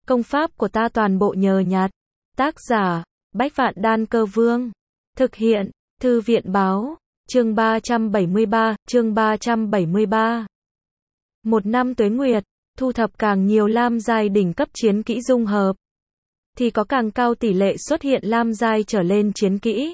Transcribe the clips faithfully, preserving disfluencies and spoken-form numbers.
Công pháp của ta toàn bộ nhờ nhặt. Tác giả, Bách Vạn Đan Cơ Vương. Thực hiện, Thư viện Báo. Chương ba trăm bảy mươi ba, chương ba trăm bảy mươi ba. Một năm tuế nguyệt, thu thập càng nhiều lam giai đỉnh cấp chiến kỹ dung hợp, thì có càng cao tỷ lệ xuất hiện lam giai trở lên chiến kỹ.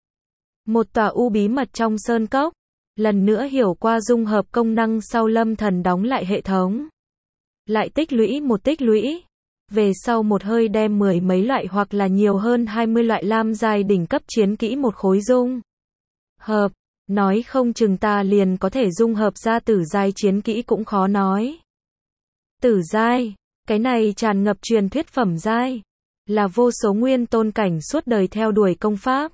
Một tòa u bí mật trong sơn cốc, lần nữa hiểu qua dung hợp công năng sau Lâm Thần đóng lại hệ thống. Lại tích lũy một tích lũy. Về sau một hơi đem mười mấy loại hoặc là nhiều hơn hai mươi loại lam giai đỉnh cấp chiến kỹ một khối dung hợp, nói không chừng ta liền có thể dung hợp ra tử giai chiến kỹ cũng khó nói. Tử giai, cái này tràn ngập truyền thuyết phẩm giai, là vô số nguyên tôn cảnh suốt đời theo đuổi công pháp.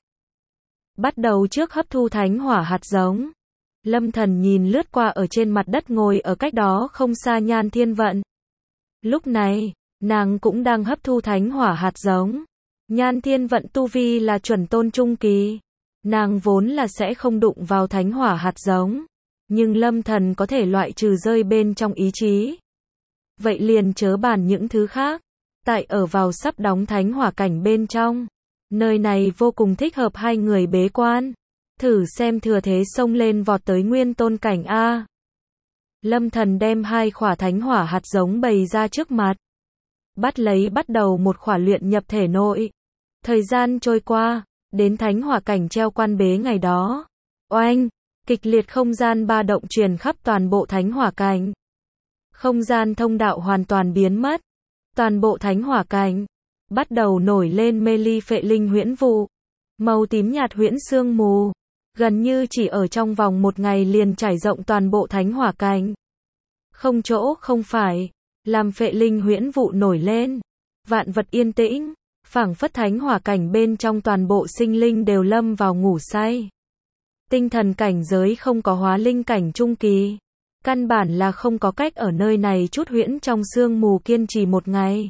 Bắt đầu trước hấp thu thánh hỏa hạt giống. Lâm Thần nhìn lướt qua ở trên mặt đất ngồi ở cách đó không xa Nhan Thiên Vận. Lúc này, nàng cũng đang hấp thu thánh hỏa hạt giống. Nhan Thiên Vận tu vi là chuẩn tôn trung kỳ. Nàng vốn là sẽ không đụng vào thánh hỏa hạt giống. Nhưng Lâm Thần có thể loại trừ rơi bên trong ý chí. Vậy liền chớ bàn những thứ khác. Tại ở vào sắp đóng thánh hỏa cảnh bên trong. Nơi này vô cùng thích hợp hai người bế quan. Thử xem thừa thế xông lên vọt tới nguyên tôn cảnh A. Lâm Thần đem hai khỏa thánh hỏa hạt giống bày ra trước mặt. Bắt lấy bắt đầu một khỏa luyện nhập thể nội. Thời gian trôi qua, đến thánh hỏa cảnh treo quan bế ngày đó. Oanh, kịch liệt không gian ba động truyền khắp toàn bộ thánh hỏa cảnh. Không gian thông đạo hoàn toàn biến mất. Toàn bộ thánh hỏa cảnh bắt đầu nổi lên mê ly phệ linh huyễn vụ. Màu tím nhạt huyễn sương mù. Gần như chỉ ở trong vòng một ngày liền trải rộng toàn bộ thánh hỏa cảnh. Không chỗ không phải, làm phệ linh huyễn vụ nổi lên. Vạn vật yên tĩnh, phảng phất thánh hỏa cảnh bên trong toàn bộ sinh linh đều lâm vào ngủ say. Tinh thần cảnh giới không có hóa linh cảnh trung kỳ. Căn bản là không có cách ở nơi này chút huyễn trong sương mù kiên trì một ngày.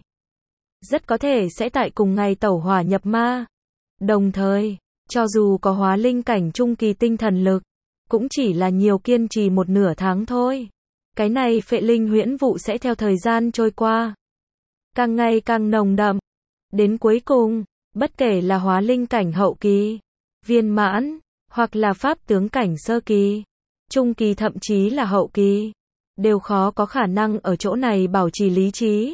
Rất có thể sẽ tại cùng ngày tẩu hỏa nhập ma. Đồng thời, cho dù có hóa linh cảnh trung kỳ tinh thần lực, cũng chỉ là nhiều kiên trì một nửa tháng thôi. Cái này phệ linh huyễn vụ sẽ theo thời gian trôi qua, càng ngày càng nồng đậm. Đến cuối cùng, bất kể là hóa linh cảnh hậu kỳ, viên mãn, hoặc là pháp tướng cảnh sơ kỳ, trung kỳ thậm chí là hậu kỳ, đều khó có khả năng ở chỗ này bảo trì lý trí.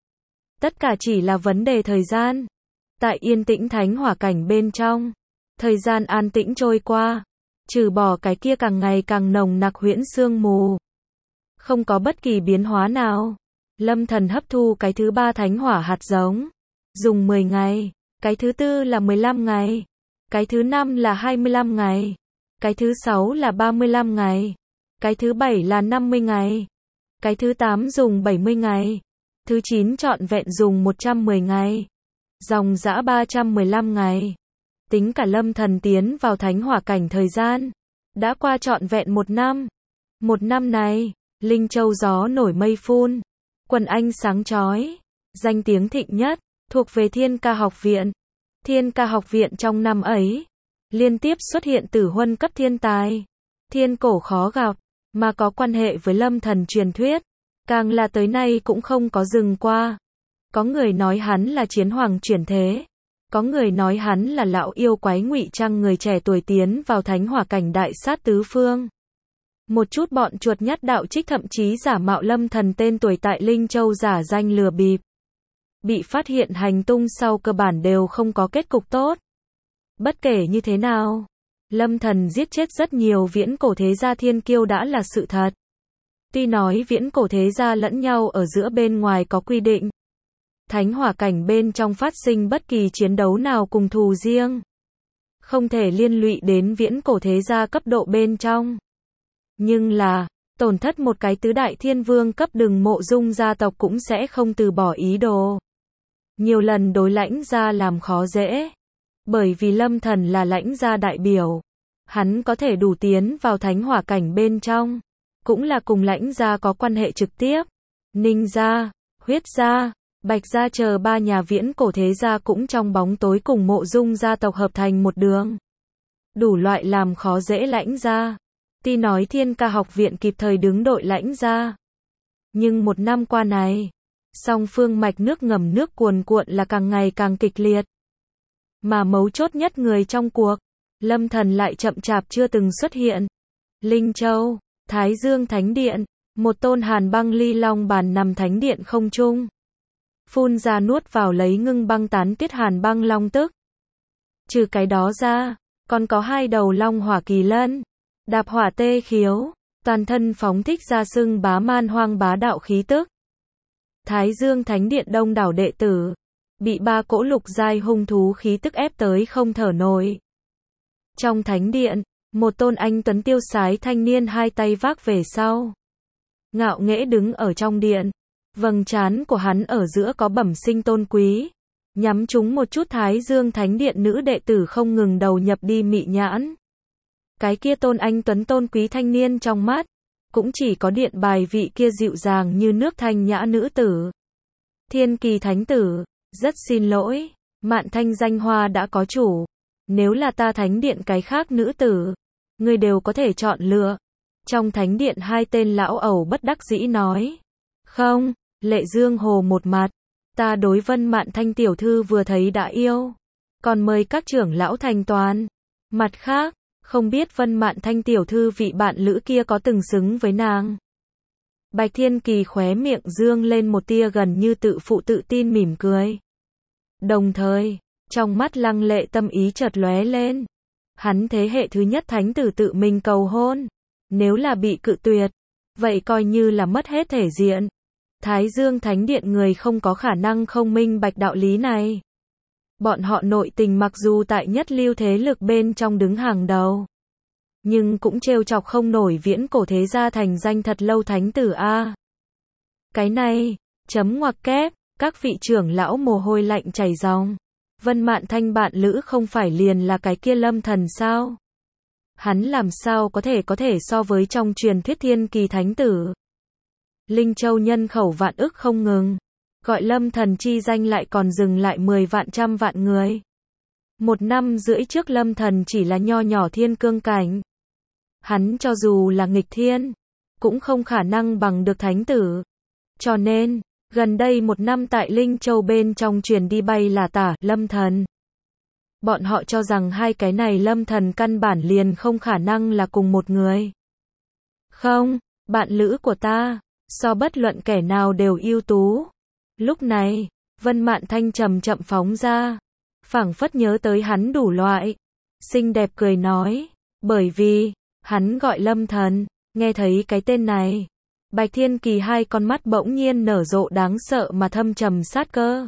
Tất cả chỉ là vấn đề thời gian. Tại yên tĩnh thánh hỏa cảnh bên trong, thời gian an tĩnh trôi qua, trừ bỏ cái kia càng ngày càng nồng nặc huyễn sương mù, không có bất kỳ biến hóa nào. Lâm Thần hấp thu cái thứ ba thánh hỏa hạt giống, dùng mười ngày, cái thứ tư là mười lăm ngày, cái thứ năm là hai mươi lăm ngày, cái thứ sáu là ba mươi lăm ngày, cái thứ bảy là năm mươi ngày, cái thứ tám dùng bảy mươi ngày, thứ chín trọn vẹn dùng một trăm mười ngày, dòng dã ba trăm mười lăm ngày. Tính cả Lâm Thần tiến vào thánh hỏa cảnh thời gian, đã qua trọn vẹn một năm. Một năm này, Linh Châu gió nổi mây phun, quần anh sáng chói, danh tiếng thịnh nhất, thuộc về Thiên Ca học viện. Thiên Ca học viện trong năm ấy, liên tiếp xuất hiện tử huân cấp thiên tài, thiên cổ khó gặp, mà có quan hệ với Lâm Thần truyền thuyết, càng là tới nay cũng không có dừng qua. Có người nói hắn là chiến hoàng chuyển thế. Có người nói hắn là lão yêu quái ngụy trang người trẻ tuổi tiến vào thánh hỏa cảnh đại sát tứ phương. Một chút bọn chuột nhắt đạo trích thậm chí giả mạo Lâm Thần tên tuổi tại Linh Châu giả danh lừa bịp. Bị phát hiện hành tung sau cơ bản đều không có kết cục tốt. Bất kể như thế nào, Lâm Thần giết chết rất nhiều viễn cổ thế gia thiên kiêu đã là sự thật. Tuy nói viễn cổ thế gia lẫn nhau ở giữa bên ngoài có quy định. Thánh hỏa cảnh bên trong phát sinh bất kỳ chiến đấu nào cùng thù riêng, không thể liên lụy đến viễn cổ thế gia cấp độ bên trong. Nhưng là, tổn thất một cái tứ đại thiên vương cấp Đừng Mộ Dung gia tộc cũng sẽ không từ bỏ ý đồ. Nhiều lần đối Lãnh gia làm khó dễ. Bởi vì Lâm Thần là Lãnh gia đại biểu, hắn có thể đủ tiến vào thánh hỏa cảnh bên trong, cũng là cùng Lãnh gia có quan hệ trực tiếp. Ninh gia, Huyết gia, Bạch gia chờ ba nhà viễn cổ thế gia cũng trong bóng tối cùng Mộ Dung gia tộc hợp thành một đường. Đủ loại làm khó dễ Lãnh gia. Tuy nói Thiên Ca học viện kịp thời đứng đội Lãnh gia, nhưng một năm qua này, Song phương mạch nước ngầm nước cuồn cuộn là càng ngày càng kịch liệt. Mà mấu chốt nhất người trong cuộc, Lâm Thần lại chậm chạp chưa từng xuất hiện. Linh Châu, Thái Dương Thánh Điện, một tôn hàn băng ly long bàn nằm thánh điện không trung. Phun ra nuốt vào lấy ngưng băng tán tiết hàn băng long tức. Trừ cái đó ra, còn có hai đầu long hỏa kỳ lân, đạp hỏa tê khiếu, toàn thân phóng thích ra sưng bá man hoang bá đạo khí tức. Thái Dương Thánh Điện đông đảo đệ tử, bị ba cỗ lục giai hung thú khí tức ép tới không thở nổi. Trong thánh điện, một tôn anh tuấn tiêu sái thanh niên hai tay vác về sau. Ngạo nghễ đứng ở trong điện, vầng trán của hắn ở giữa có bẩm sinh tôn quý, nhắm trúng một chút Thái Dương Thánh Điện nữ đệ tử không ngừng đầu nhập đi mị nhãn. Cái kia tôn anh tuấn tôn quý thanh niên trong mắt, cũng chỉ có điện bài vị kia dịu dàng như nước thanh nhã nữ tử. Thiên Kỳ Thánh Tử, rất xin lỗi, Mạn Thanh danh hoa đã có chủ. Nếu là ta thánh điện cái khác nữ tử, ngươi đều có thể chọn lựa. Trong thánh điện hai tên lão ẩu bất đắc dĩ nói. Không, Lệ Dương Hồ một mặt. Ta đối Vân Mạn Thanh tiểu thư vừa thấy đã yêu. Còn mời các trưởng lão thành toàn. Mặt khác, không biết Vân Mạn Thanh tiểu thư vị bạn lữ kia có từng xứng với nàng. Bạch Thiên Kỳ khóe miệng dương lên một tia gần như tự phụ tự tin mỉm cười. Đồng thời, trong mắt Lăng Lệ tâm ý chợt lóe lên. Hắn thế hệ thứ nhất thánh tử tự mình cầu hôn. Nếu là bị cự tuyệt, vậy coi như là mất hết thể diện. Thái Dương Thánh Điện người không có khả năng không minh bạch đạo lý này. Bọn họ nội tình mặc dù tại nhất lưu thế lực bên trong đứng hàng đầu, nhưng cũng trêu chọc không nổi viễn cổ thế gia thành danh thật lâu thánh tử a. Cái này, chấm ngoặc kép, các vị trưởng lão mồ hôi lạnh chảy ròng. Vân Mạn Thanh bạn lữ không phải liền là cái kia Lâm Thần sao? Hắn làm sao có thể có thể so với trong truyền thuyết Thiên Kỳ Thánh Tử? Linh Châu nhân khẩu vạn ức không ngừng, gọi Lâm Thần chi danh lại còn dừng lại mười vạn trăm vạn người. Một năm rưỡi trước Lâm Thần chỉ là nho nhỏ thiên cương cảnh. Hắn cho dù là nghịch thiên, cũng không khả năng bằng được thánh tử. Cho nên, gần đây một năm tại Linh Châu bên trong truyền đi bay là tả, Lâm Thần. Bọn họ cho rằng hai cái này Lâm Thần căn bản liền không khả năng là cùng một người. Không, bạn lữ của ta, so bất luận kẻ nào đều ưu tú. Lúc này, Vân Mạn Thanh chậm chậm phóng ra, phảng phất nhớ tới hắn đủ loại. Xinh đẹp cười nói, bởi vì, hắn gọi Lâm Thần, nghe thấy cái tên này. Bạch Thiên Kỳ hai con mắt bỗng nhiên nở rộ đáng sợ mà thâm trầm sát cơ.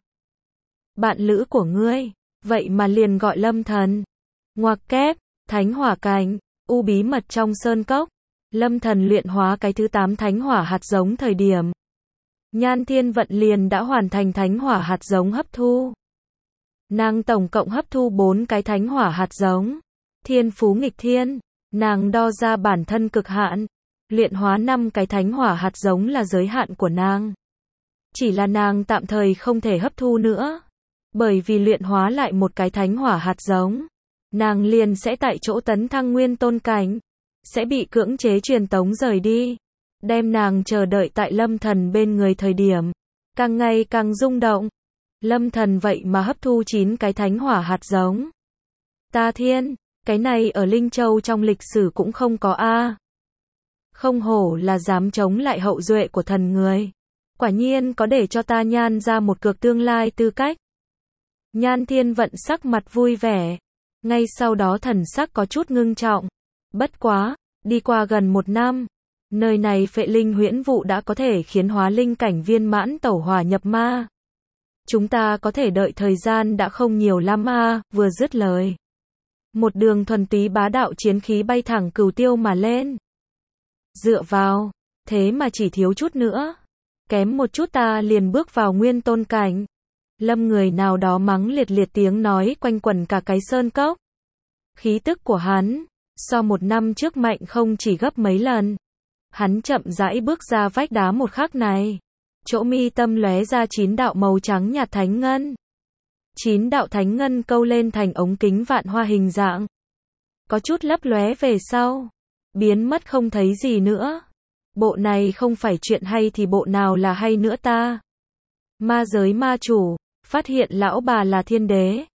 Bạn lữ của ngươi, vậy mà liền gọi Lâm Thần. Ngoặc kép, thánh hỏa cảnh, u bí mật trong sơn cốc. Lâm Thần luyện hóa cái thứ tám thánh hỏa hạt giống thời điểm. Nhan Thiên Vận liền đã hoàn thành thánh hỏa hạt giống hấp thu. Nàng tổng cộng hấp thu bốn cái thánh hỏa hạt giống. Thiên phú nghịch thiên, nàng đo ra bản thân cực hạn. Luyện hóa năm cái thánh hỏa hạt giống là giới hạn của nàng. Chỉ là nàng tạm thời không thể hấp thu nữa. Bởi vì luyện hóa lại một cái thánh hỏa hạt giống, nàng liền sẽ tại chỗ tấn thăng nguyên tôn cảnh, sẽ bị cưỡng chế truyền tống rời đi. Đem nàng chờ đợi tại Lâm Thần bên người thời điểm, càng ngày càng rung động. Lâm Thần vậy mà hấp thu chín cái thánh hỏa hạt giống. Ta thiên, cái này ở Linh Châu trong lịch sử cũng không có a. Không hổ là dám chống lại hậu duệ của thần người. Quả nhiên có để cho ta Nhan ra một cược tương lai tư cách. Nhan Thiên Vận sắc mặt vui vẻ. Ngay sau đó thần sắc có chút ngưng trọng. Bất quá, đi qua gần một năm, nơi này phệ linh huyễn vụ đã có thể khiến hóa linh cảnh viên mãn tẩu hỏa nhập ma. Chúng ta có thể đợi thời gian đã không nhiều lắm a. Vừa dứt lời, một đường thuần túy bá đạo chiến khí bay thẳng cửu tiêu mà lên. Dựa vào, thế mà chỉ thiếu chút nữa. Kém một chút ta liền bước vào nguyên tôn cảnh. Lâm người nào đó mắng liệt liệt tiếng nói quanh quẩn cả cái sơn cốc. Khí tức của hắn, so một năm trước mạnh không chỉ gấp mấy lần. Hắn chậm rãi bước ra vách đá một khắc này. Chỗ mi tâm lóe ra chín đạo màu trắng nhạt thánh ngân. Chín đạo thánh ngân câu lên thành ống kính vạn hoa hình dạng. Có chút lấp lóe về sau, biến mất không thấy gì nữa. Bộ này không phải chuyện hay thì bộ nào là hay nữa ta. Ma giới ma chủ, phát hiện lão bà là thiên đế.